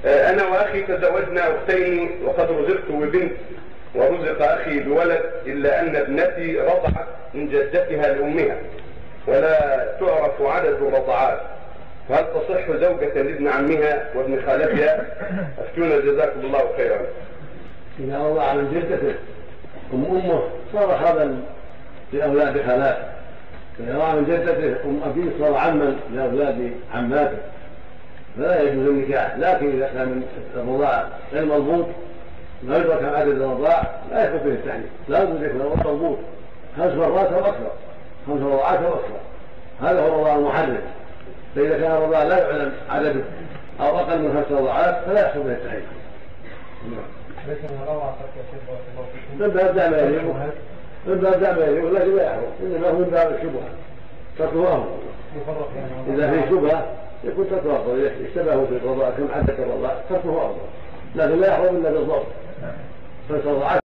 أنا وأخي تزوجنا أختين وقد رزقت ببنت ورزق أخي بولد، إلا أن ابنتي رضعت من جدتها لأمها ولا تعرف عدد الرضعات، فهل تصح زوجة لابن عمها وابن خالتها؟ أفتونا جزاكم الله خيرا. إذا رضع من جدته أمه صار هذا لأولاد خالاته، إذا رضع من جدته أبيه صار عما لأولاد عماته، فلا يجوز النكاح. لكن إذا كان من الرضاع غير مضبوط ما يدرك عدد الرضاع لا يثبت به التحريم، لا بد يكون مضبوط 5 مرات أو أكثر، 5 رضعات أو أكثر، هذا هو الرضاع المحرم. فإذا كان الرضاع لا يعلم عدده أو أقل من 5 رضعات فلا يحصل به التحريم. من باب دع ما يليق، من باب دع ما يليق، لكن لا يحرم، إنما هو من باب الشبهة تركه أمر. إذا في شبهة يكون تركه أفضل، إذا اشتبهوا في الرضاع كم عدد الرضاع تركه أفضل، لكن لا يحرم إلا بالضبط.